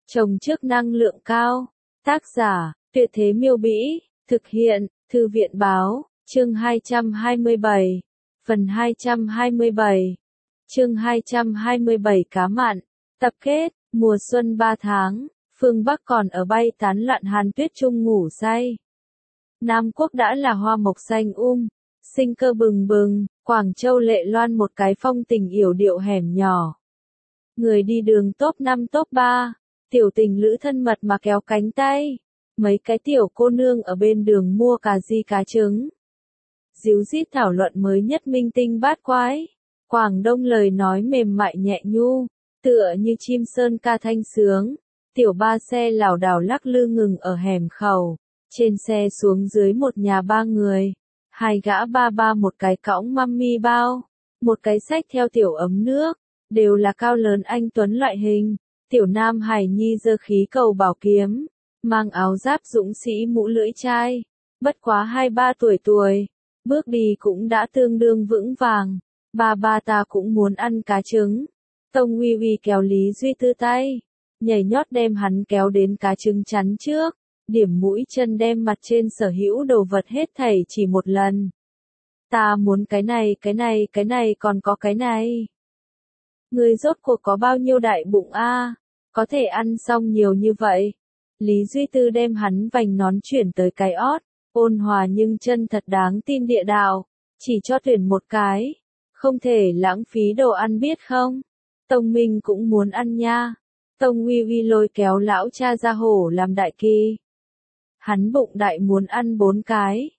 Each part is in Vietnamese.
Trồng trước năng lượng cao. Tác giả, Tuyệt Thế Miêu Bĩ. Thực hiện, Thư viện Báo. Chương 227. Phần 227. Chương 227 cá mặn. Tập kết. Mùa xuân 3 tháng. Phương Bắc còn ở bay tán loạn hàn tuyết trung ngủ say. Nam Quốc đã là hoa mộc xanh sinh cơ bừng bừng. Quảng Châu Lệ Loan một cái phong tình yểu điệu hẻm nhỏ. Người đi đường top 5 top 3. Tiểu tình lữ thân mật mà kéo cánh tay. Mấy cái tiểu cô nương ở bên đường mua cà ri cá trứng. Díu dít thảo luận mới nhất minh tinh bát quái. Quảng Đông lời nói mềm mại nhẹ nhu, tựa như chim sơn ca thanh sướng. Tiểu ba xe lảo đảo lắc lư ngừng ở hẻm khẩu. Trên xe xuống dưới một nhà 3 người. 2 gã ba ba, một cái cõng mami bao, một cái xách theo tiểu ấm nước, đều là cao lớn anh tuấn loại hình. Tiểu Nam Hải Nhi giơ khí cầu bảo kiếm, mang áo giáp dũng sĩ mũ lưỡi chai, bất quá 2-3 tuổi, bước đi cũng đã tương đương vững vàng. Ba ba ta cũng muốn ăn cá trứng. Tông Uy Uy kéo Lý Duy Tư tay, nhảy nhót đem hắn kéo đến cá trứng chắn trước, điểm mũi chân đem mặt trên sở hữu đồ vật hết thảy chỉ một lần. Ta muốn cái này còn có cái này. Người rốt cuộc có bao nhiêu đại bụng a? Có thể ăn xong nhiều như vậy. Lý Duy Tư đem hắn vành nón chuyển tới cái ót, ôn hòa nhưng chân thật đáng tin địa đạo, chỉ cho tuyển một cái, không thể lãng phí đồ ăn biết không? Tông Minh cũng muốn ăn nha. Tông Uy Uy lôi kéo lão cha ra hổ làm đại kỳ. Hắn bụng đại muốn ăn 4 cái.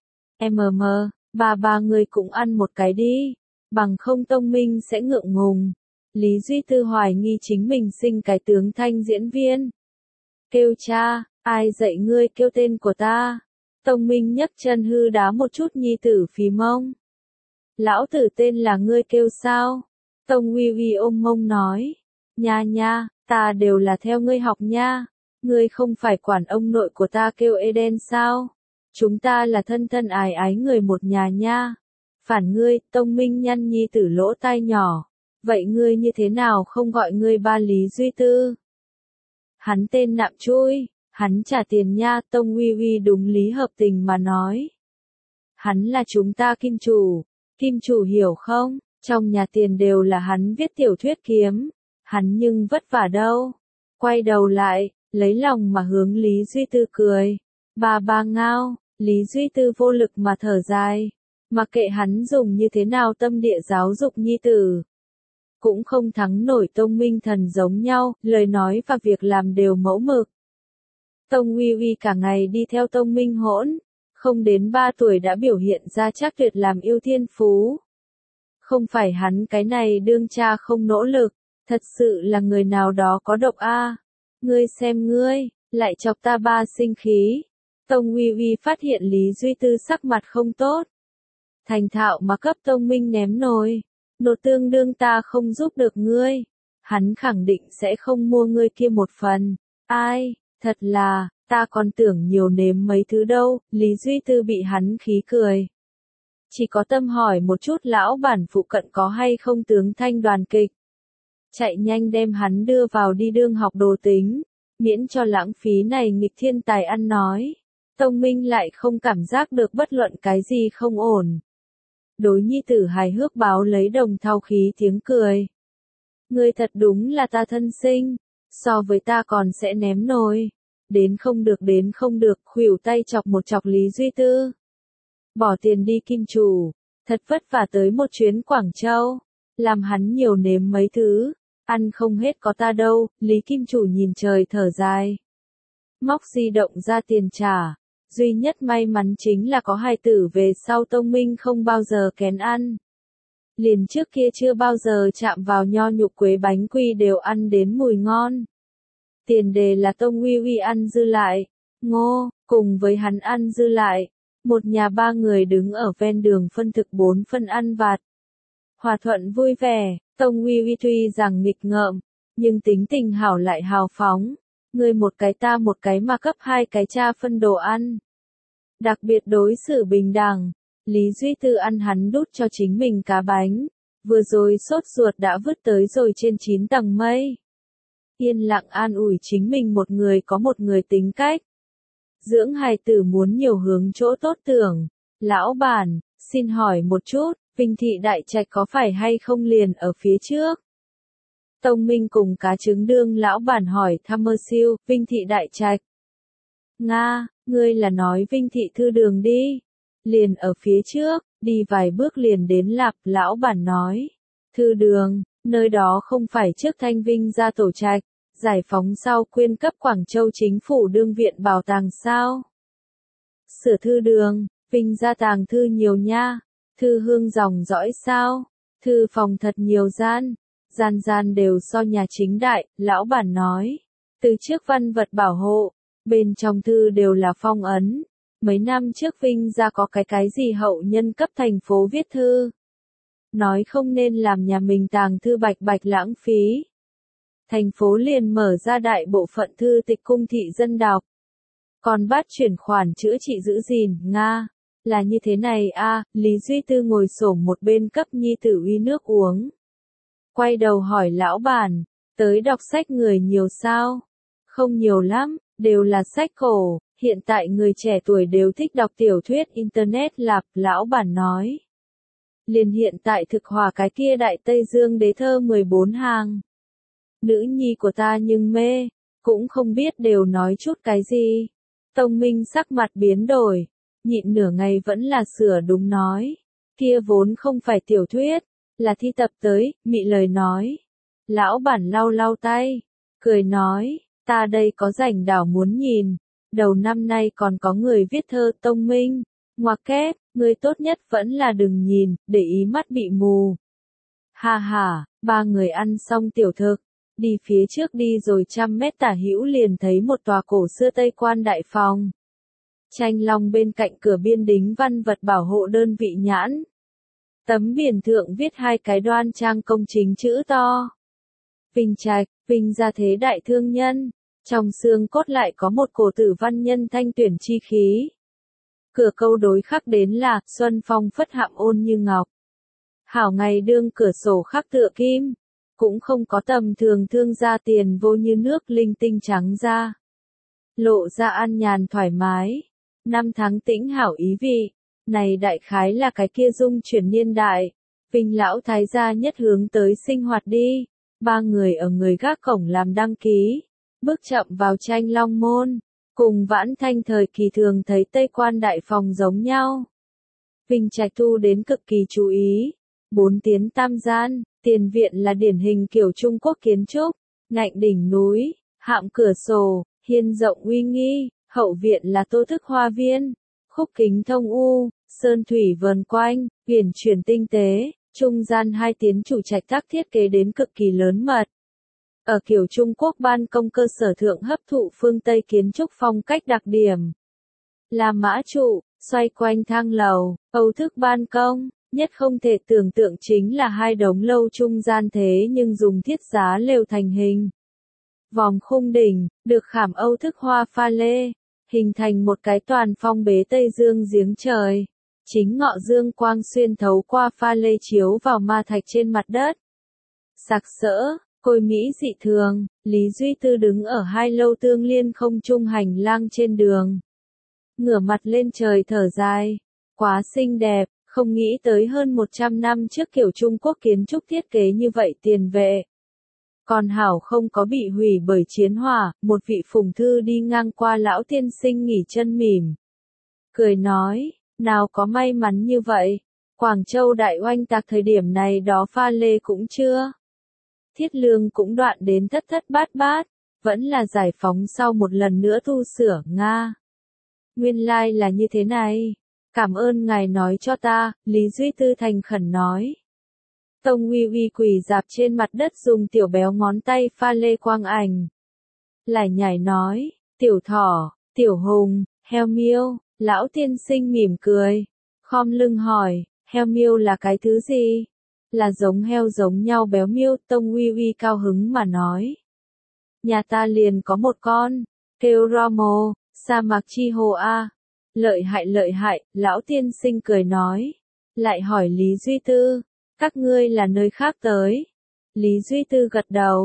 Ba người cũng ăn một cái đi, bằng không Tông Minh sẽ ngượng ngùng. Lý Duy Tư hoài nghi chính mình sinh cái tướng thanh diễn viên. Kêu cha, ai dạy ngươi kêu tên của ta? Tông Minh nhấc chân hư đá một chút nhi tử phì mông. Lão tử tên là ngươi kêu sao? Tông Uy Uy ôm mông nói. Nha, ta đều là theo ngươi học nha. Ngươi không phải quản ông nội của ta kêu Eden sao? Chúng ta là thân thân ái ái người một nhà nha. Phản ngươi, Tông Minh nhăn nhi tử lỗ tai nhỏ. Vậy ngươi như thế nào không gọi ngươi ba Lý Duy Tư? Hắn tên nạm chui, hắn trả tiền nha. Tông Uy Uy đúng lý hợp tình mà nói. Hắn là chúng ta kim chủ hiểu không? Trong nhà tiền đều là hắn viết tiểu thuyết kiếm. Hắn nhưng vất vả đâu. Quay đầu lại, lấy lòng mà hướng Lý Duy Tư cười. Ba ngao. Lý Duy Tư vô lực mà thở dài. Mặc kệ hắn dùng như thế nào tâm địa giáo dục nhi tử, cũng không thắng nổi Tông Minh thần giống nhau, lời nói và việc làm đều mẫu mực. Tông Uy Uy cả ngày đi theo Tông Minh hỗn, không đến 3 tuổi đã biểu hiện ra chắc tuyệt làm yêu thiên phú. Không phải hắn cái này đương cha không nỗ lực, thật sự là người nào đó có độc a. Ngươi xem ngươi, lại chọc ta ba sinh khí. Tông Uy Uy phát hiện Lý Duy Tư sắc mặt không tốt. Thành thạo mà cấp Tông Minh ném nồi. Nột tương đương ta không giúp được ngươi. Hắn khẳng định sẽ không mua ngươi kia một phần. Ai, thật là, ta còn tưởng nhiều nếm mấy thứ đâu. Lý Duy Tư bị hắn khí cười. Chỉ có tâm hỏi một chút lão bản phụ cận có hay không tướng thanh đoàn kịch. Chạy nhanh đem hắn đưa vào đi đương học đồ tính, miễn cho lãng phí này nghịch thiên tài ăn nói. Tông Minh lại không cảm giác được bất luận cái gì không ổn. Đối nhi tử hài hước báo lấy đồng thau khí tiếng cười. Ngươi thật đúng là ta thân sinh, so với ta còn sẽ ném nồi. Đến không được, khuỷu tay chọc một chọc Lý Duy Tư. Bỏ tiền đi kim chủ, thật vất vả tới một chuyến Quảng Châu, làm hắn nhiều nếm mấy thứ, ăn không hết có ta đâu. Lý kim chủ nhìn trời thở dài. Móc di động ra tiền trả. Duy nhất may mắn chính là có hài tử về sau Tông Minh không bao giờ kén ăn. Liền trước kia chưa bao giờ chạm vào nho nhục quế bánh quy đều ăn đến mùi ngon. Tiền đề là Tông Uy Uy ăn dư lại. Ngô, cùng với hắn ăn dư lại. Một nhà 3 người đứng ở ven đường phân thực 4 phân ăn vặt. Hòa thuận vui vẻ, Tông Uy Uy tuy rằng nghịch ngợm, nhưng tính tình hảo lại hào phóng. Ngươi một cái ta một cái mà cấp 2 cái cha phân đồ ăn. Đặc biệt đối xử bình đẳng. Lý Duy Tư ăn hắn đút cho chính mình cá bánh. Vừa rồi sốt ruột đã vứt tới rồi trên 9 tầng mây. yên lặng an ủi chính mình một người có một người tính cách. Dưỡng hài tử muốn nhiều hướng chỗ tốt tưởng. Lão bản, xin hỏi một chút, Vinh Thị Đại Trạch có phải hay không liền ở phía trước? Tông Minh cùng cá trứng đương lão bản hỏi thăm mơ siêu, Vinh Thị Đại Trạch. Nga, ngươi là nói Vinh Thị Thư Đường đi. Liền ở phía trước, đi vài bước liền đến Lạp, lão bản nói. Thư Đường, nơi đó không phải trước Thanh Vinh ra tổ trạch, giải phóng sau quyên cấp Quảng Châu chính phủ đương viện bảo tàng sao? Sửa Thư Đường, Vinh ra tàng thư nhiều nha, thư hương dòng dõi sao? Thư phòng thật nhiều gian, gian gian đều so nhà chính đại, lão bản nói. Từ trước văn vật bảo hộ, bên trong thư đều là phong ấn. Mấy năm trước Vinh ra có cái gì hậu nhân cấp thành phố viết thư. Nói không nên làm nhà mình tàng thư bạch bạch lãng phí. Thành phố liền mở ra đại bộ phận thư tịch cung thị dân đọc. Còn bắt chuyển khoản chữa trị giữ gìn, Nga. Là như thế này a, Lý Duy Tư ngồi xổm một bên cấp nhi tử uy nước uống. Quay đầu hỏi lão bản, tới đọc sách người nhiều sao? Không nhiều lắm, đều là sách cổ, hiện tại người trẻ tuổi đều thích đọc tiểu thuyết Internet Lạp, lão bản nói. Liền hiện tại thực hòa cái kia Đại Tây Dương đế thơ 14 hàng. Nữ nhi của ta nhưng mê, cũng không biết đều nói chút cái gì. Tông Minh sắc mặt biến đổi, nhịn nửa ngày vẫn là sửa đúng nói. Kia vốn không phải tiểu thuyết, là thi tập tới, mị lời nói. Lão bản lau lau tay, cười nói, ta đây có rảnh đảo muốn nhìn. Đầu năm nay còn có người viết thơ. Tông Minh, ngoặc kép, người tốt nhất vẫn là đừng nhìn, để ý mắt bị mù. Ha ha, ba người ăn xong tiểu thực, đi phía trước đi rồi 100 mét tả hữu liền thấy một tòa cổ xưa Tây Quan đại phòng. Tranh long bên cạnh cửa biên đính văn vật bảo hộ đơn vị nhãn. Tấm biển thượng viết hai cái đoan trang công chính chữ to. Vinh Trạch, Vinh gia thế đại thương nhân. Trong xương cốt lại có một cổ tử văn nhân thanh tuyển chi khí. Cửa câu đối khắc đến là, xuân phong phất hạm ôn như ngọc. Hảo ngày đương cửa sổ khắc tựa kim. Cũng không có tầm thường thương gia tiền vô như nước linh tinh trắng ra. Lộ ra an nhàn thoải mái. Năm tháng tĩnh hảo ý vị. Này đại khái là cái kia dung chuyển niên đại. Vinh lão thái gia nhất hướng tới sinh hoạt đi. Ba người ở người gác cổng làm đăng ký. Bước chậm vào tranh long môn. Cùng Vãn Thanh thời kỳ thường thấy Tây Quan đại phòng giống nhau. Vinh Trạch thu đến cực kỳ chú ý. 4 tiến tam gian, tiền viện là điển hình kiểu Trung Quốc kiến trúc. Ngạnh đỉnh núi, hạm cửa sổ, hiên rộng uy nghi. Hậu viện là tô thức hoa viên. Khúc kính thông u, sơn thủy vờn quanh, uyển chuyển tinh tế. Trung gian 2 tiến chủ trạch tác thiết kế đến cực kỳ lớn mật. Ở kiểu Trung Quốc ban công cơ sở thượng hấp thụ phương Tây kiến trúc phong cách đặc điểm. Là mã trụ, xoay quanh thang lầu, Âu thức ban công, nhất không thể tưởng tượng chính là 2 đống lâu trung gian thế nhưng dùng thiết giá lều thành hình. Vòng khung đỉnh, được khảm Âu thức hoa pha lê, hình thành một cái toàn phong bế Tây Dương giếng trời. Chính ngọ dương quang xuyên thấu qua pha lê chiếu vào ma thạch trên mặt đất. Sặc sỡ. Côi Mỹ dị thường, Lý Duy Tư đứng ở 2 lâu tương liên không trung hành lang trên đường. Ngửa mặt lên trời thở dài. Quá xinh đẹp, không nghĩ tới hơn 100 năm trước kiểu Trung Quốc kiến trúc thiết kế như vậy tiền vệ. Còn hảo không có bị hủy bởi chiến hỏa, một vị phùng thư đi ngang qua lão tiên sinh nghỉ chân mỉm. Cười nói, nào có may mắn như vậy, Quảng Châu đại oanh tạc thời điểm này đó pha lê cũng chưa. Thiết lương cũng đoạn đến thất thất bát bát, vẫn là giải phóng sau một lần nữa tu sửa, Nga. Nguyên lai là như thế này. Cảm ơn ngài nói cho ta, Lý Duy Tư thành khẩn nói. Tông Uy Uy quỳ dạp trên mặt đất dùng tiểu béo ngón tay pha lê quang ảnh. Lại nhảy nói, tiểu thỏ, tiểu hùng, heo miêu, lão tiên sinh mỉm cười. Khom lưng hỏi, heo miêu là cái thứ gì? Là giống heo giống nhau béo miêu. Tông Uy Uy cao hứng mà nói. Nhà ta liền có một con, kêu Romo, sa mạc chi hồ a. Lợi hại, lão tiên sinh cười nói. Lại hỏi Lý Duy Tư, các ngươi là nơi khác tới. Lý Duy Tư gật đầu,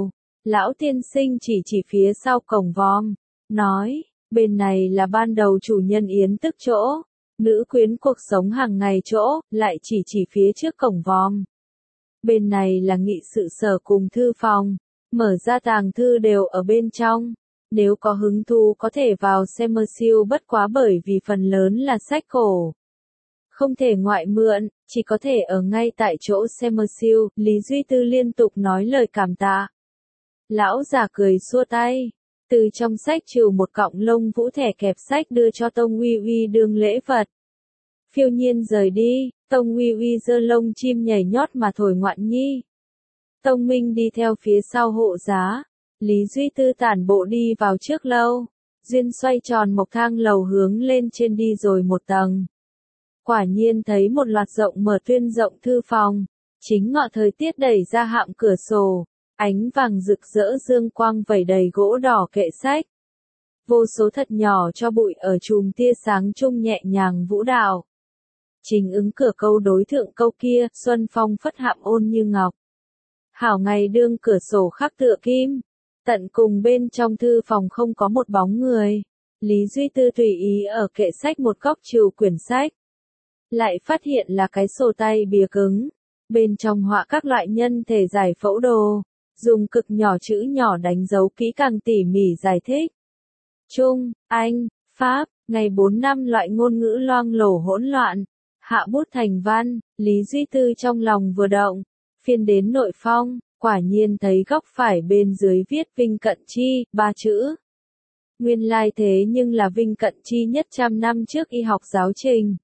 Lão tiên sinh chỉ phía sau cổng vòm, nói, bên này là ban đầu chủ nhân Yến Tức chỗ, nữ quyến cuộc sống hàng ngày chỗ, lại chỉ phía trước cổng vòm. Bên này là nghị sự sở cùng thư phòng, mở ra tàng thư đều ở bên trong. Nếu có hứng thú có thể vào xem siêu, bất quá bởi vì phần lớn là sách cổ. Không thể ngoại mượn, chỉ có thể ở ngay tại chỗ xem siêu. Lý Duy Tư liên tục nói lời cảm tạ. Lão già cười xua tay, từ trong sách trừ một cọng lông vũ thẻ kẹp sách đưa cho Tông Uy Uy đương lễ vật. Phiêu nhiên rời đi, Tông Uy Uy giơ lông chim nhảy nhót mà thổi ngoạn nhi. Tông Minh đi theo phía sau hộ giá. Lý Duy Tư tản bộ đi vào trước lâu, duyên xoay tròn một thang lầu hướng lên trên đi rồi một tầng. Quả nhiên thấy một loạt rộng mở tuyên rộng thư phòng, chính ngọ thời tiết đẩy ra hạm cửa sổ, ánh vàng rực rỡ dương quang vẩy đầy gỗ đỏ kệ sách. Vô số thật nhỏ cho bụi ở chùm tia sáng trung nhẹ nhàng vũ đạo. Chính ứng cửa câu đối thượng câu kia, xuân phong phất hạm ôn như ngọc. Hảo ngày đương cửa sổ khắc tựa kim. Tận cùng bên trong thư phòng không có một bóng người. Lý Duy Tư tùy ý ở kệ sách một góc trừ quyển sách. Lại phát hiện là cái sổ tay bìa cứng. Bên trong họa các loại nhân thể giải phẫu đồ. Dùng cực nhỏ chữ nhỏ đánh dấu kỹ càng tỉ mỉ giải thích. Trung, Anh, Pháp, ngày 4 năm loại ngôn ngữ loang lổ hỗn loạn. Hạ bút thành văn, Lý Duy Tư trong lòng vừa động. Phiên đến nội phong. Quả nhiên thấy góc phải bên dưới viết Vinh Cận Chi, 3 chữ. Nguyên lai thế nhưng là Vinh Cận Chi nhất 100 năm trước y học giáo trình.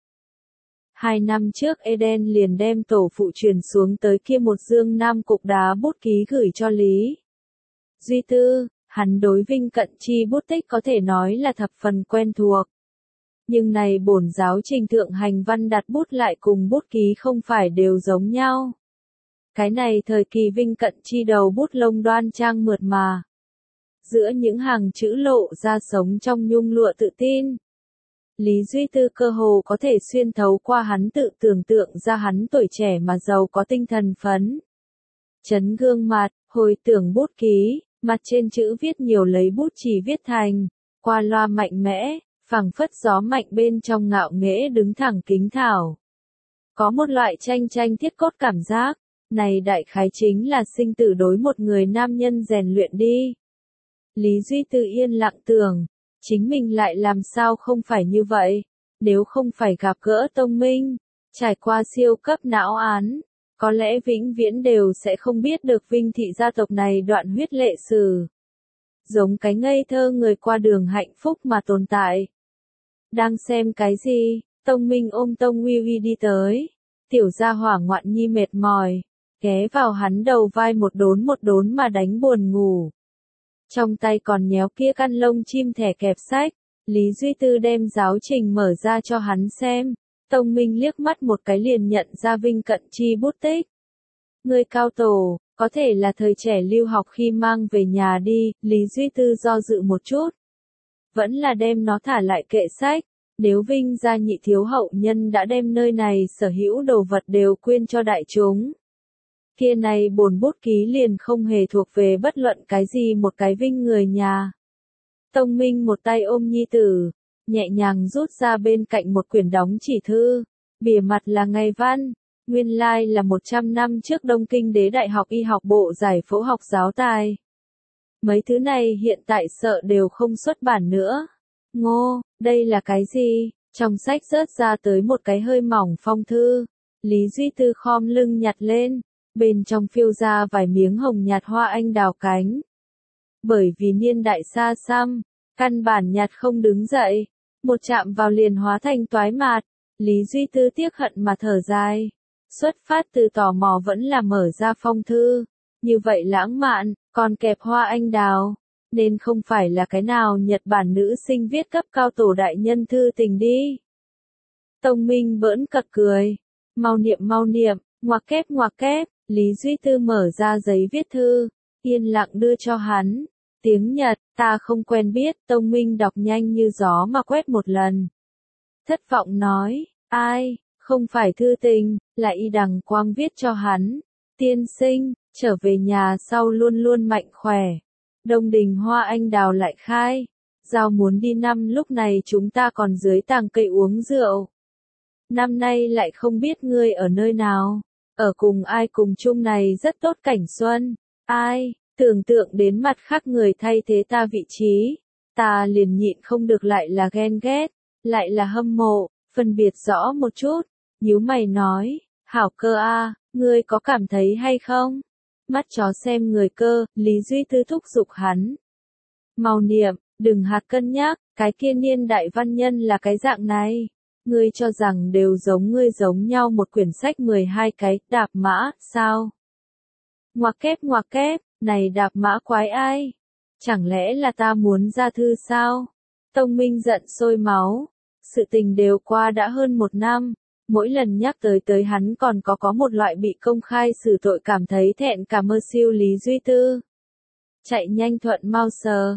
2 năm trước Eden liền đem tổ phụ truyền xuống tới kia một dương nam cục đá bút ký gửi cho Lý Duy Tư, hắn đối Vinh Cận Chi bút tích có thể nói là thập phần quen thuộc. Nhưng này bổn giáo trình thượng hành văn đặt bút lại cùng bút ký không phải đều giống nhau. Cái này thời kỳ Vinh Cận Chi đầu bút lông đoan trang mượt mà. Giữa những hàng chữ lộ ra sống trong nhung lụa tự tin. Lý Duy Tư cơ hồ có thể xuyên thấu qua hắn tự tưởng tượng ra hắn tuổi trẻ mà giàu có tinh thần phấn. Chấn gương mặt, hồi tưởng bút ký, mặt trên chữ viết nhiều lấy bút chỉ viết thành, qua loa mạnh mẽ, phảng phất gió mạnh bên trong ngạo nghễ đứng thẳng kính thảo. Có một loại tranh thiết cốt cảm giác. Này đại khái chính là sinh tử đối một người nam nhân rèn luyện đi. Lý Duy Tư yên lặng tưởng, chính mình lại làm sao không phải như vậy, nếu không phải gặp gỡ Tông Minh, trải qua siêu cấp não án, có lẽ vĩnh viễn đều sẽ không biết được Vinh thị gia tộc này đoạn huyết lệ sử. Giống cái ngây thơ người qua đường hạnh phúc mà tồn tại. Đang xem cái gì, Tông Minh ôm Tông Uy Uy đi tới, tiểu gia hỏa ngoạn nhi mệt mỏi. Ghé vào hắn đầu vai một đốn mà đánh buồn ngủ. Trong tay còn nhéo kia căn lông chim thẻ kẹp sách, Lý Duy Tư đem giáo trình mở ra cho hắn xem. Tông Minh liếc mắt một cái liền nhận ra Vinh Cận Chi bút tích. Người cao tổ, có thể là thời trẻ lưu học khi mang về nhà đi, Lý Duy Tư do dự một chút. Vẫn là đem nó thả lại kệ sách. Nếu Vinh gia nhị thiếu hậu nhân đã đem nơi này sở hữu đồ vật đều quyên cho đại chúng. Kia này bổn bút ký liền không hề thuộc về bất luận cái gì một cái Vinh người nhà. Tông Minh một tay ôm nhi tử, nhẹ nhàng rút ra bên cạnh một quyển đóng chỉ thư, bìa mặt là ngày văn, nguyên lai là 100 năm trước Đông Kinh Đế Đại học Y học bộ giải phẫu học giáo tài. Mấy thứ này hiện tại sợ đều không xuất bản nữa. Ngô, đây là cái gì? Trong sách rớt ra tới một cái hơi mỏng phong thư. Lý Duy Tư khom lưng nhặt lên. Bên trong phiêu ra vài miếng hồng nhạt hoa anh đào cánh. Bởi vì niên đại xa xăm, căn bản nhạt không đứng dậy, một chạm vào liền hóa thành toái mạt, Lý Duy Tư tiếc hận mà thở dài. Xuất phát từ tò mò vẫn là mở ra phong thư, như vậy lãng mạn, còn kẹp hoa anh đào, nên không phải là cái nào Nhật Bản nữ sinh viết cấp cao tổ đại nhân thư tình đi. Tông Minh bỡn cợt cười, mau niệm, ngoặc kép. Lý Duy Tư mở ra giấy viết thư, yên lặng đưa cho hắn. Tiếng Nhật, ta không quen biết, Tông Minh đọc nhanh như gió mà quét một lần. Thất vọng nói, ai, không phải thư tình, là Y Đằng Quang viết cho hắn. Tiên sinh, trở về nhà sau luôn luôn mạnh khỏe. Đông Đình Hoa Anh Đào lại khai. Giao muốn đi năm lúc này chúng ta còn dưới tàng cây uống rượu. Năm nay lại không biết ngươi ở nơi nào. Ở cùng ai cùng chung này rất tốt cảnh xuân. Ai, tưởng tượng đến mặt khác người thay thế ta vị trí. Ta liền nhịn không được lại là ghen ghét, lại là hâm mộ, phân biệt rõ một chút. Nhíu mày nói, hảo cơ a, ngươi có cảm thấy hay không? Mắt chó xem người cơ, Lý Duy Tư thúc giục hắn. Mau niệm, đừng hạt cân nhắc, cái kia niên đại văn nhân là cái dạng này. Ngươi cho rằng đều giống ngươi giống nhau một quyển sách 12 cái, đạp mã, sao? Ngoặc kép, này đạp mã quái ai? Chẳng lẽ là ta muốn ra thư sao? Tông Minh giận sôi máu. Sự tình đều qua đã hơn 1 năm. Mỗi lần nhắc tới hắn còn có một loại bị công khai xử tội cảm thấy thẹn cả mơ siêu Lý Duy Tư. Chạy nhanh thuận mau sờ.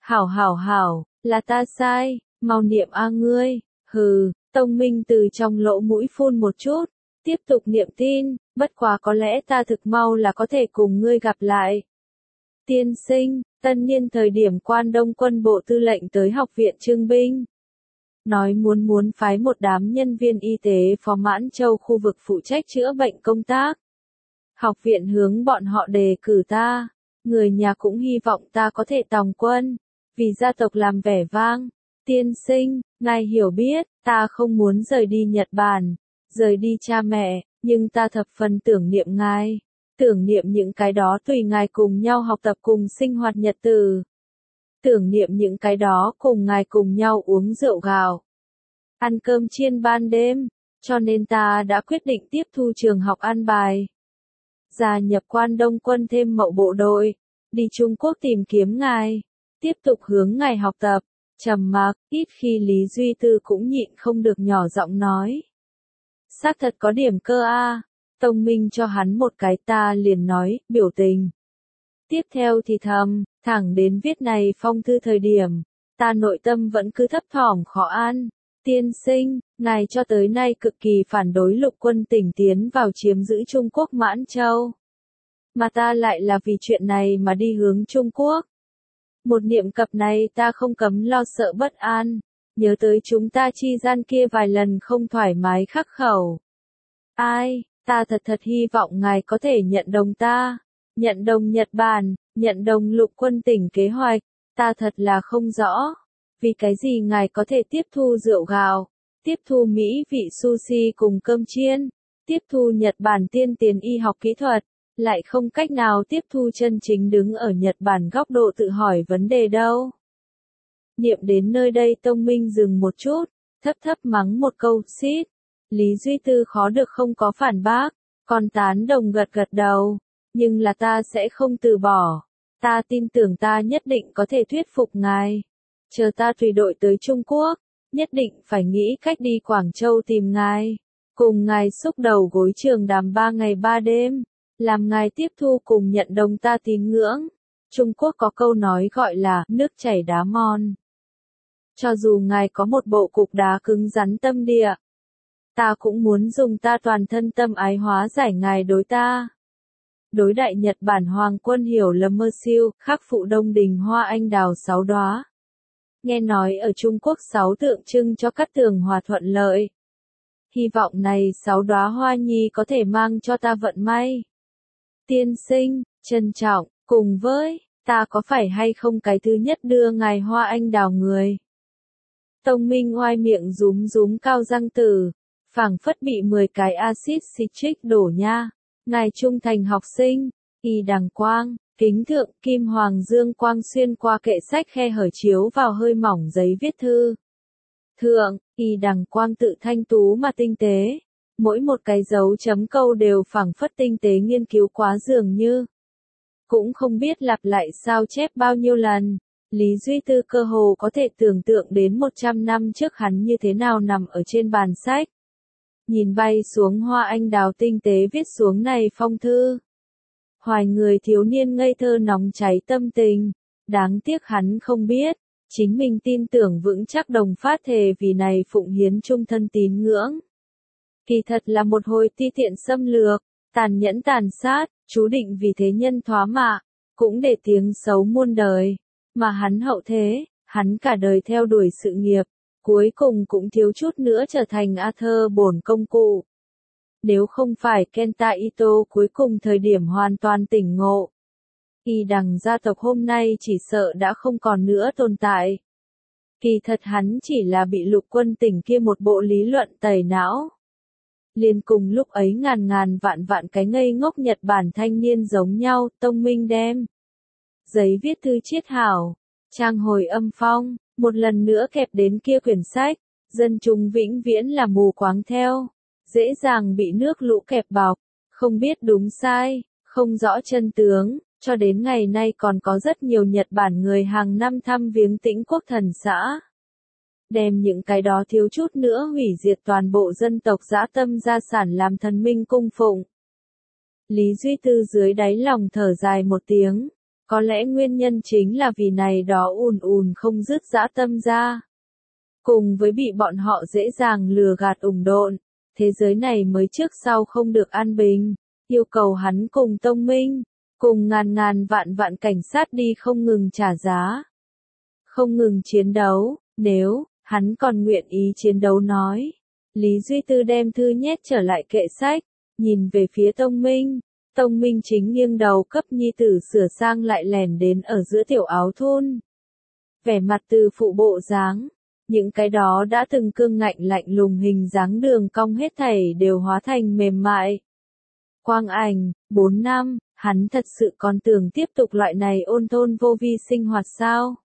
Hảo, là ta sai, mau niệm a ngươi. Hừ, Tông Minh từ trong lỗ mũi phun một chút. Tiếp tục niệm tin, bất quá có lẽ ta thực mau là có thể cùng ngươi gặp lại. Tiên sinh, tân niên thời điểm Quan Đông quân bộ tư lệnh tới học viện trưng binh. Nói muốn phái một đám nhân viên y tế phó Mãn Châu khu vực phụ trách chữa bệnh công tác. Học viện hướng bọn họ đề cử ta. Người nhà cũng hy vọng ta có thể tòng quân. Vì gia tộc làm vẻ vang. Tiên sinh, ngài hiểu biết, ta không muốn rời đi Nhật Bản. Rời đi cha mẹ, nhưng ta thập phần tưởng niệm ngài. Tưởng niệm những cái đó tùy ngài cùng nhau học tập cùng sinh hoạt nhật tử. Tưởng niệm những cái đó cùng ngài cùng nhau uống rượu gạo. Ăn cơm chiên ban đêm, cho nên ta đã quyết định tiếp thu trường học an bài. Gia nhập Quan Đông quân thêm mậu bộ đội, đi Trung Quốc tìm kiếm ngài, tiếp tục hướng ngài học tập. Trầm mặc, ít khi Lý Duy Tư cũng nhịn không được nhỏ giọng nói. Xác thật có điểm cơ a. Tông Minh cho hắn một cái ta liền nói, biểu tình. Tiếp theo thì thầm, thẳng đến viết này phong thư thời điểm, ta nội tâm vẫn cứ thấp thỏm khó an. Tiên sinh, ngài cho tới nay cực kỳ phản đối lục quân tỉnh tiến vào chiếm giữ Trung Quốc Mãn Châu. Mà ta lại là vì chuyện này mà đi hướng Trung Quốc. Một niệm cập này ta không cấm lo sợ bất an, nhớ tới chúng ta chi gian kia vài lần không thoải mái khắc khẩu. Ai, ta thật hy vọng ngài có thể nhận đồng ta, nhận đồng Nhật Bản, nhận đồng lục quân tỉnh kế hoạch, ta thật là không rõ. Vì cái gì ngài có thể tiếp thu rượu gạo, tiếp thu Mỹ vị sushi cùng cơm chiên, tiếp thu Nhật Bản tiên tiến y học kỹ thuật, lại không cách nào tiếp thu chân chính đứng ở Nhật Bản góc độ tự hỏi vấn đề đâu. Niệm đến nơi đây Tông Minh dừng một chút, thấp mắng một câu, xít. Lý Duy Tư khó được không có phản bác, còn tán đồng gật đầu, nhưng là ta sẽ không từ bỏ. Ta tin tưởng ta nhất định có thể thuyết phục ngài. Chờ ta tùy đội tới Trung Quốc, nhất định phải nghĩ cách đi Quảng Châu tìm ngài. Cùng ngài xúc đầu gối trường đàm 3 ngày 3 đêm, làm ngài tiếp thu cùng nhận đồng ta tín ngưỡng. Trung Quốc có câu nói gọi là nước chảy đá mòn. Cho dù ngài có một bộ cục đá cứng rắn tâm địa, ta cũng muốn dùng ta toàn thân tâm ái hóa giải ngài đối ta. Đối đại Nhật Bản Hoàng quân hiểu lầm mơ siêu, khắc phụ Đông Đình Hoa Anh Đào 6 đóa. Nghe nói ở Trung Quốc 6 tượng trưng cho cát tường hòa thuận lợi. Hy vọng này 6 đóa hoa nhi có thể mang cho ta vận may. Tiên sinh, trân trọng, cùng với, ta có phải hay không cái thứ nhất đưa ngài Hoa Anh Đào người. Tông Minh oai miệng rúm cao răng tử, phảng phất bị 10 cái axit citric đổ nha. Ngài trung thành học sinh, y đằng quang, kính thượng, kim hoàng dương quang xuyên qua kệ sách khe hở chiếu vào hơi mỏng giấy viết thư. Thượng, y đằng quang tự thanh tú mà tinh tế. Mỗi một cái dấu chấm câu đều phảng phất tinh tế nghiên cứu quá dường như. Cũng không biết lặp lại sao chép bao nhiêu lần. Lý Duy Tư cơ hồ có thể tưởng tượng đến 100 năm trước hắn như thế nào nằm ở trên bàn sách. Nhìn bay xuống Hoa Anh Đào tinh tế viết xuống này phong thư. Hoài người thiếu niên ngây thơ nóng cháy tâm tình. Đáng tiếc hắn không biết. Chính mình tin tưởng vững chắc đồng phát thề vì này phụng hiến trung thân tín ngưỡng. Kỳ thật là một hồi ti tiện xâm lược. Tàn nhẫn tàn sát, chú định vì thế nhân thoá mạ, cũng để tiếng xấu muôn đời. Mà hắn hậu thế, hắn cả đời theo đuổi sự nghiệp, cuối cùng cũng thiếu chút nữa trở thành Arthur bổn công cụ. Nếu không phải Kenta Ito cuối cùng thời điểm hoàn toàn tỉnh ngộ, kỳ đằng gia tộc hôm nay chỉ sợ đã không còn nữa tồn tại. Kỳ thật hắn chỉ là bị lục quân tỉnh kia một bộ lý luận tẩy não. Liền cùng lúc ấy ngàn ngàn vạn vạn cái ngây ngốc Nhật Bản thanh niên giống nhau, Tông Minh đem giấy viết thư chiết hảo, trang hồi âm phong, một lần nữa kẹp đến kia quyển sách, dân chúng vĩnh viễn là mù quáng theo, dễ dàng bị nước lũ kẹp bọc, không biết đúng sai, không rõ chân tướng, cho đến ngày nay còn có rất nhiều Nhật Bản người hàng năm thăm viếng Tĩnh Quốc thần xã. Đem những cái đó thiếu chút nữa hủy diệt toàn bộ dân tộc dã tâm gia sản làm thần minh cung phụng. Lý Duy Tư dưới đáy lòng thở dài một tiếng, có lẽ nguyên nhân chính là vì này đó ùn không dứt dã tâm ra. Cùng với bị bọn họ dễ dàng lừa gạt ủng độn, thế giới này mới trước sau không được an bình, yêu cầu hắn cùng Tông Minh, cùng ngàn ngàn vạn vạn cảnh sát đi không ngừng trả giá. Không ngừng chiến đấu, nếu hắn còn nguyện ý chiến đấu nói. Lý Duy Tư đem thư nhét trở lại kệ sách, nhìn về phía Tông Minh. Tông Minh chính nghiêng đầu cấp nhi tử sửa sang lại lèn đến ở giữa tiểu áo thun. Vẻ mặt từ phụ bộ dáng, những cái đó đã từng cương ngạnh lạnh lùng hình dáng đường cong hết thảy đều hóa thành mềm mại. Quang Ảnh, 4 năm, hắn thật sự còn tưởng tiếp tục loại này ôn thôn vô vi sinh hoạt sao?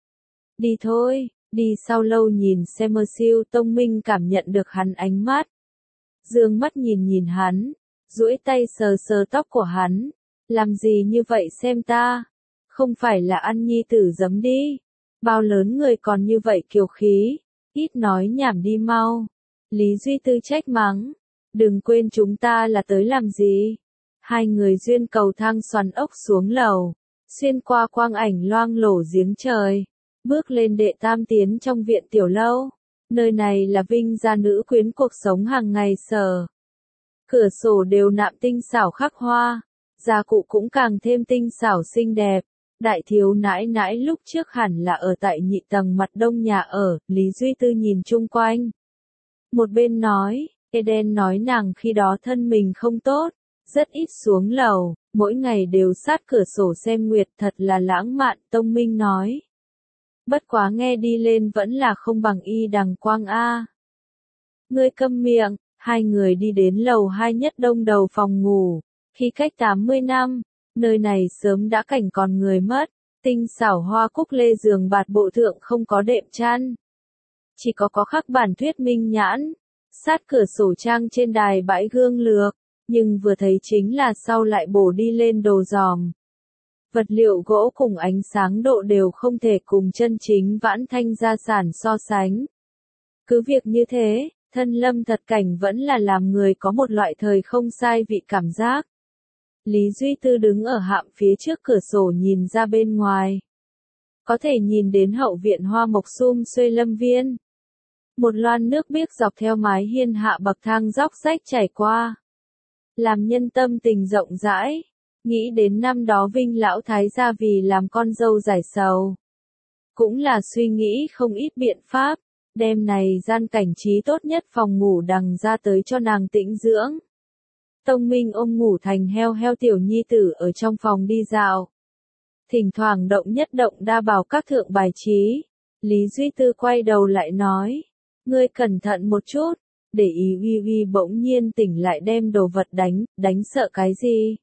Đi thôi. Đi sau lâu nhìn xem mơ siêu Tông Minh cảm nhận được hắn ánh mắt. Dương mắt nhìn nhìn hắn, duỗi tay sờ sờ tóc của hắn. Làm gì như vậy xem ta? Không phải là ăn nhi tử giấm đi. Bao lớn người còn như vậy kiều khí. Ít nói nhảm đi mau. Lý Duy Tư trách mắng. Đừng quên chúng ta là tới làm gì. Hai người duyên cầu thang xoắn ốc xuống lầu. Xuyên qua quang ảnh loang lổ giếng trời. Bước lên đệ tam tiến trong viện tiểu lâu. Nơi này là Vinh gia nữ quyến cuộc sống hàng ngày sở. Cửa sổ đều nạm tinh xảo khắc hoa. Gia cụ cũng càng thêm tinh xảo xinh đẹp. Đại thiếu nãi nãi lúc trước hẳn là ở tại nhị tầng mặt đông nhà ở. Lý Duy Tư nhìn chung quanh. Một bên nói, Eden nói nàng khi đó thân mình không tốt. Rất ít xuống lầu. Mỗi ngày đều sát cửa sổ xem nguyệt thật là lãng mạn. Tông Minh nói. Bất quá nghe đi lên vẫn là không bằng y đằng quang a. Ngươi câm miệng, hai người đi đến lầu 2 nhất đông đầu phòng ngủ. Khi cách 80 năm, nơi này sớm đã cảnh còn người mất, tinh xảo hoa cúc lê giường bạt bộ thượng không có đệm chăn. Chỉ có khắc bản thuyết minh nhãn, sát cửa sổ trang trên đài bãi gương lược, nhưng vừa thấy chính là sau lại bổ đi lên đồ giòm. Vật liệu gỗ cùng ánh sáng độ đều không thể cùng chân chính vãn thanh gia sản so sánh. Cứ việc như thế, thân lâm thật cảnh vẫn là làm người có một loại thời không sai vị cảm giác. Lý Duy Tư đứng ở hạm phía trước cửa sổ nhìn ra bên ngoài. Có thể nhìn đến hậu viện hoa mộc sum xuê lâm viên. Một loan nước biếc dọc theo mái hiên hạ bậc thang róc rách chảy qua. Làm nhân tâm tình rộng rãi. Nghĩ đến năm đó Vinh lão thái gia vì làm con dâu giải sầu. Cũng là suy nghĩ không ít biện pháp, đêm này gian cảnh trí tốt nhất phòng ngủ đằng ra tới cho nàng tĩnh dưỡng. Tông Minh ôm ngủ thành heo tiểu nhi tử ở trong phòng đi dạo. Thỉnh thoảng động nhất động đa bảo các thượng bài trí. Lý Duy Tư quay đầu lại nói. Ngươi cẩn thận một chút, để ý uy bỗng nhiên tỉnh lại đem đồ vật đánh sợ cái gì.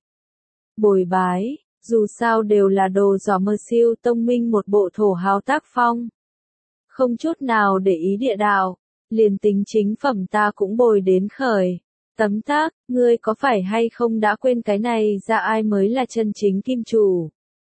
Bồi bái, dù sao đều là đồ giỏ mơ siêu Tông Minh một bộ thổ hào tác phong. Không chút nào để ý địa đạo, liền tính chính phẩm ta cũng bồi đến khởi. Tấm tắc, ngươi có phải hay không đã quên cái này ra ai mới là chân chính kim chủ.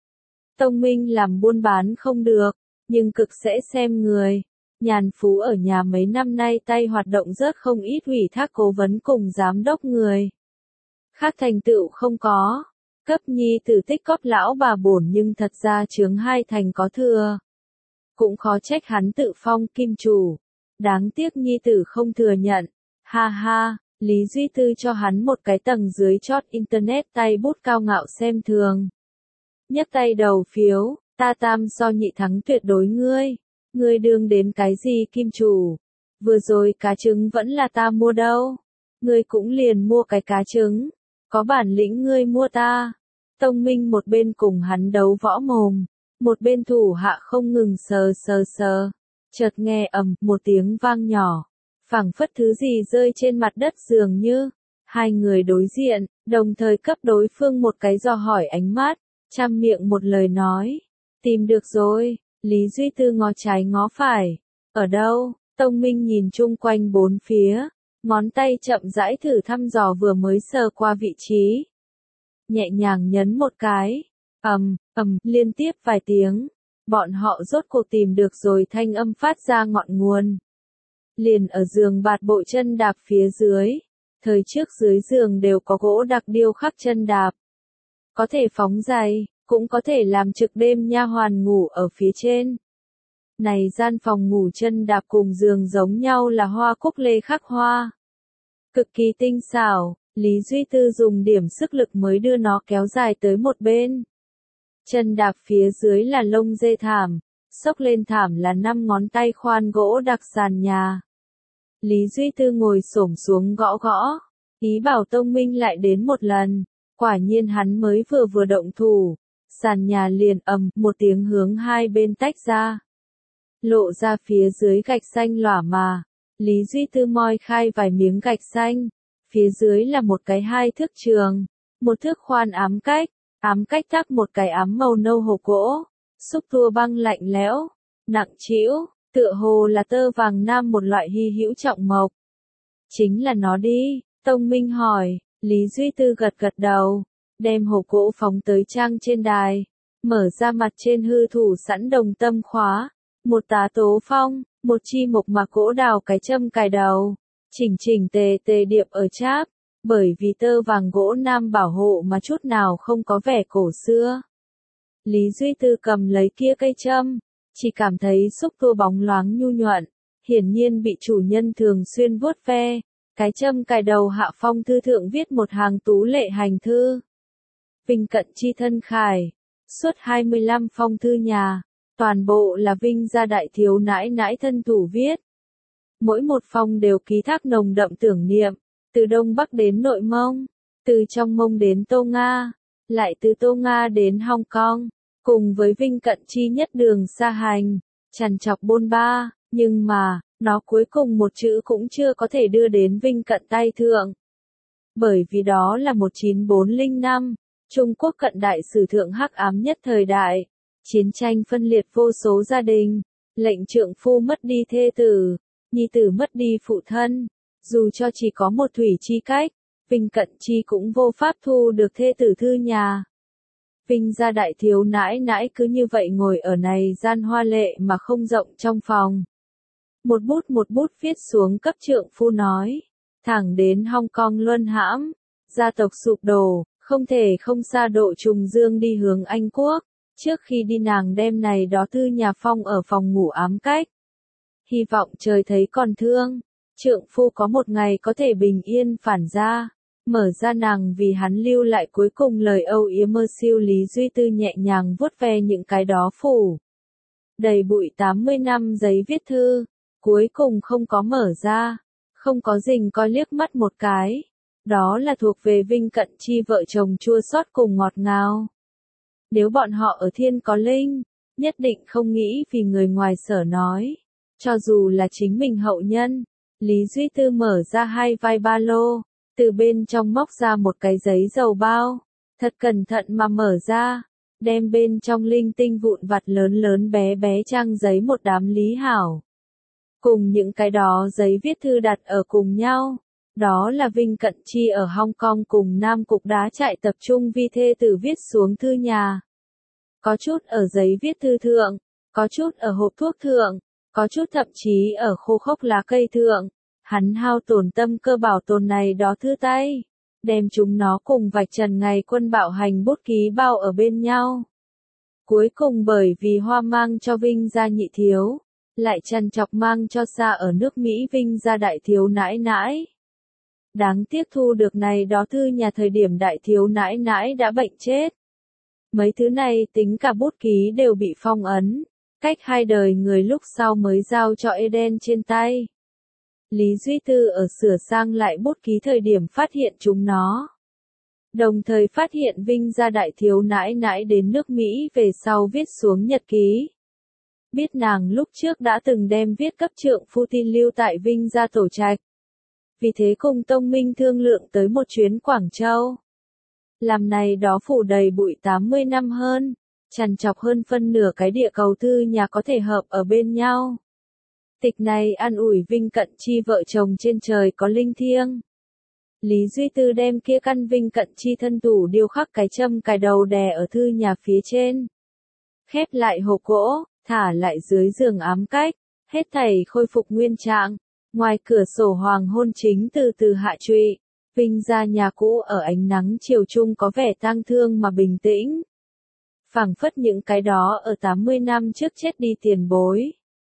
Tông Minh làm buôn bán không được, nhưng cực sẽ xem người. Nhàn phú ở nhà mấy năm nay tay hoạt động rất không ít ủy thác cố vấn cùng giám đốc người. Khác thành tựu không có. Cấp nhi tử tích cóp lão bà bổn nhưng thật ra chướng hai thành có thừa. Cũng khó trách hắn tự phong kim chủ. Đáng tiếc nhi tử không thừa nhận. Ha ha, Lý Duy Tư cho hắn một cái tầng dưới chót internet tay bút cao ngạo xem thường. Nhấc tay đầu phiếu, ta tam so nhị thắng tuyệt đối ngươi. Ngươi đương đến cái gì kim chủ? Vừa rồi cá trứng vẫn là ta mua đâu. Ngươi cũng liền mua cái cá trứng. Có bản lĩnh ngươi mua ta. Tông Minh một bên cùng hắn đấu võ mồm. Một bên thủ hạ không ngừng sờ. Chợt nghe ầm một tiếng vang nhỏ. Phảng phất thứ gì rơi trên mặt đất dường như. Hai người đối diện, đồng thời cấp đối phương một cái dò hỏi ánh mắt. Trăm miệng một lời nói. Tìm được rồi. Lý Duy Tư ngó trái ngó phải. Ở đâu? Tông Minh nhìn chung quanh bốn phía. Ngón tay chậm rãi thử thăm dò vừa mới sờ qua vị trí. Nhẹ nhàng nhấn một cái. Liên tiếp vài tiếng. Bọn họ rốt cuộc tìm được rồi thanh âm phát ra ngọn nguồn. Liền ở giường bạt bội chân đạp phía dưới. Thời trước dưới giường đều có gỗ đặc điêu khắc chân đạp. Có thể phóng giày, cũng có thể làm trực đêm nha hoàn ngủ ở phía trên. Này gian phòng ngủ chân đạp cùng giường giống nhau là hoa cúc lê khắc hoa. Cực kỳ tinh xảo, Lý Duy Tư dùng điểm sức lực mới đưa nó kéo dài tới một bên. Chân đạp phía dưới là lông dê thảm, xốc lên thảm là 5 ngón tay khoan gỗ đặc sàn nhà. Lý Duy Tư ngồi xổm xuống gõ gõ, ý bảo Tông Minh lại đến một lần. Quả nhiên hắn mới vừa động thủ, sàn nhà liền một tiếng hướng hai bên tách ra. Lộ ra phía dưới gạch xanh lỏa mà. Lý Duy Tư moi khai vài miếng gạch xanh. Phía dưới là một cái 2 thước trường, 1 thước khoan ám cách thác một cái ám màu nâu hồ gỗ, xúc tua băng lạnh lẽo, nặng trĩu, tựa hồ là tơ vàng nam một loại hy hữu trọng mộc. Chính là nó đi, Tông Minh hỏi. Lý Duy Tư gật đầu, đem hộp gỗ phóng tới trang trên đài, mở ra mặt trên hư thủ sẵn đồng tâm khóa, một tá tố phong, một chi mộc mạc gỗ đào cái châm cài đầu, chỉnh tề điệp ở cháp, bởi vì tơ vàng gỗ nam bảo hộ mà chút nào không có vẻ cổ xưa. Lý Duy Tư cầm lấy kia cây châm, chỉ cảm thấy xúc tua bóng loáng nhu nhuận, hiển nhiên bị chủ nhân thường xuyên vuốt ve. Cái châm cài đầu hạ phong thư thượng viết một hàng tú lệ hành thư. Vinh cận chi thân khải. Suốt 25 phong thư nhà. Toàn bộ là Vinh gia đại thiếu nãi nãi thân thủ viết. Mỗi một phong đều ký thác nồng đậm tưởng niệm. Từ Đông Bắc đến Nội Mông. Từ trong Mông đến Tô Nga. Lại từ Tô Nga đến Hong Kong. Cùng với Vinh cận chi nhất đường xa hành. Trằn trọc bôn ba. Nhưng mà, nó cuối cùng một chữ cũng chưa có thể đưa đến Vinh cận tay thượng. Bởi vì đó là 19405, Trung Quốc cận đại sử thượng hắc ám nhất thời đại. Chiến tranh phân liệt vô số gia đình, lệnh trượng phu mất đi thê tử, nhi tử mất đi phụ thân. Dù cho chỉ có một thủy chi cách, Vinh cận chi cũng vô pháp thu được thê tử thư nhà. Vinh gia đại thiếu nãi nãi cứ như vậy ngồi ở này gian hoa lệ mà không rộng trong phòng. Một bút viết xuống cấp trượng phu nói. Thẳng đến Hong Kong luân hãm, gia tộc sụp đổ, không thể không xa độ trùng dương đi hướng Anh Quốc. Trước khi đi nàng đem này đó thư nhà phong ở phòng ngủ ám cách. Hy vọng trời thấy còn thương, trượng phu có một ngày có thể bình yên phản ra. Mở ra nàng vì hắn lưu lại cuối cùng lời âu yếm mơ siêu. Lý Duy Tư nhẹ nhàng vuốt ve những cái đó phủ. Đầy bụi 80 năm giấy viết thư. Cuối cùng không có mở ra, không có dình coi liếc mắt một cái. Đó là thuộc về Vinh cận chi vợ chồng chua xót cùng ngọt ngào. Nếu bọn họ ở thiên có linh, nhất định không nghĩ vì người ngoài sở nói. Cho dù là chính mình hậu nhân, Lý Duy Tư mở ra hai vai ba lô, từ bên trong móc ra một cái giấy dầu bao, thật cẩn thận mà mở ra, đem bên trong linh tinh vụn vặt lớn bé bé trang giấy một đám lý hảo. Cùng những cái đó giấy viết thư đặt ở cùng nhau. Đó là Vinh cận chi ở Hong Kong cùng Nam Cục Đá Trại tập trung vi thê tử viết xuống thư nhà. Có chút ở giấy viết thư thượng, có chút ở hộp thuốc thượng, có chút thậm chí ở khô khốc lá cây thượng. Hắn hao tổn tâm cơ bảo tồn này đó thư tay, đem chúng nó cùng vạch trần ngày quân bạo hành bút ký bao ở bên nhau. Cuối cùng bởi vì hoa mang cho Vinh gia nhị thiếu, lại trằn trọc mang cho xa ở nước Mỹ Vinh gia đại thiếu nãi nãi. Đáng tiếc thu được này đó thư nhà thời điểm đại thiếu nãi nãi đã bệnh chết. Mấy thứ này tính cả bút ký đều bị phong ấn, cách 2 đời người lúc sau mới giao cho Eden trên tay. Lý Duy Tư ở sửa sang lại bút ký thời điểm phát hiện chúng nó. Đồng thời phát hiện Vinh gia đại thiếu nãi nãi đến nước Mỹ về sau viết xuống nhật ký. Biết nàng lúc trước đã từng đem viết cấp trượng phu tin lưu tại Vinh gia tổ trạch. Vì thế cùng Tông Minh thương lượng tới một chuyến Quảng Châu. Làm này đó phủ đầy bụi 80 năm hơn, trằn trọc hơn phân nửa cái địa cầu thư nhà có thể hợp ở bên nhau. Tịch này an ủi Vinh Cận Chi vợ chồng trên trời có linh thiêng. Lý Duy Tư đem kia căn Vinh Cận Chi thân tủ điêu khắc cái châm cài đầu đè ở thư nhà phía trên. Khép lại hộp gỗ, thả lại dưới giường ám cách, hết thảy khôi phục nguyên trạng. Ngoài cửa sổ hoàng hôn chính từ từ hạ trụy, Vinh gia nhà cũ ở ánh nắng chiều chung có vẻ tang thương mà bình tĩnh. Phảng phất những cái đó ở 80 năm trước chết đi tiền bối.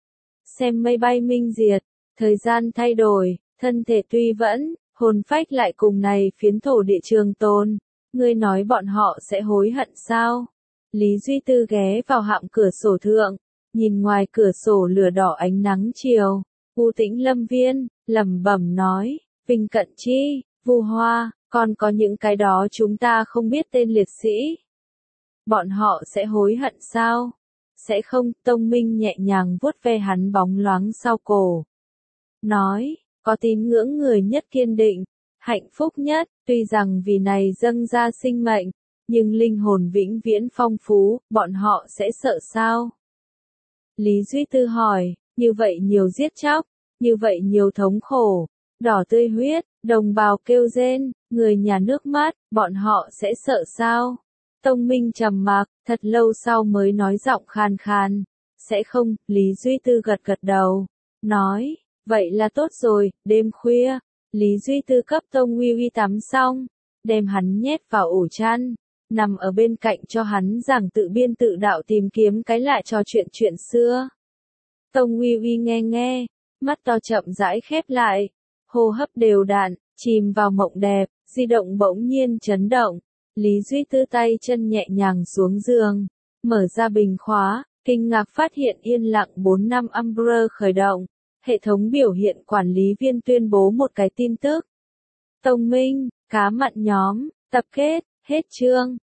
Xem mây bay minh diệt, thời gian thay đổi, thân thể tuy vẫn, hồn phách lại cùng này phiến thổ địa trường tồn. Ngươi nói bọn họ sẽ hối hận sao? Lý Duy Tư ghé vào hạm cửa sổ thượng, nhìn ngoài cửa sổ lửa đỏ ánh nắng chiều, u tĩnh lâm viên, lẩm bẩm nói, Vinh Cận Chi, Vu Hoa, còn có những cái đó chúng ta không biết tên liệt sĩ. Bọn họ sẽ hối hận sao? Sẽ không, Tông Minh nhẹ nhàng vuốt ve hắn bóng loáng sau cổ. Nói, có tín ngưỡng người nhất kiên định, hạnh phúc nhất, tuy rằng vì này dâng ra sinh mệnh, nhưng linh hồn vĩnh viễn phong phú, bọn họ sẽ sợ sao? Lý Duy Tư hỏi, như vậy nhiều giết chóc, như vậy nhiều thống khổ, đỏ tươi huyết, đồng bào kêu rên, người nhà nước mắt, bọn họ sẽ sợ sao? Tông Minh trầm mặc, thật lâu sau mới nói giọng khan khan, sẽ không, Lý Duy Tư gật gật đầu, nói, vậy là tốt rồi, đêm khuya, Lý Duy Tư cấp Tông Uy Uy tắm xong, đem hắn nhét vào ổ chăn, nằm ở bên cạnh cho hắn giảng tự biên tự đạo tìm kiếm cái lại trò chuyện xưa. Tông Uy Uy nghe nghe, mắt to chậm rãi khép lại, hô hấp đều đặn, chìm vào mộng đẹp, di động bỗng nhiên chấn động. Lý Duy Tư tay chân nhẹ nhàng xuống giường, mở ra bình khóa, kinh ngạc phát hiện yên lặng 4 năm Umbrella khởi động. Hệ thống biểu hiện quản lý viên tuyên bố một cái tin tức. Tông Minh, cá mặn nhóm, tập kết, hết chương.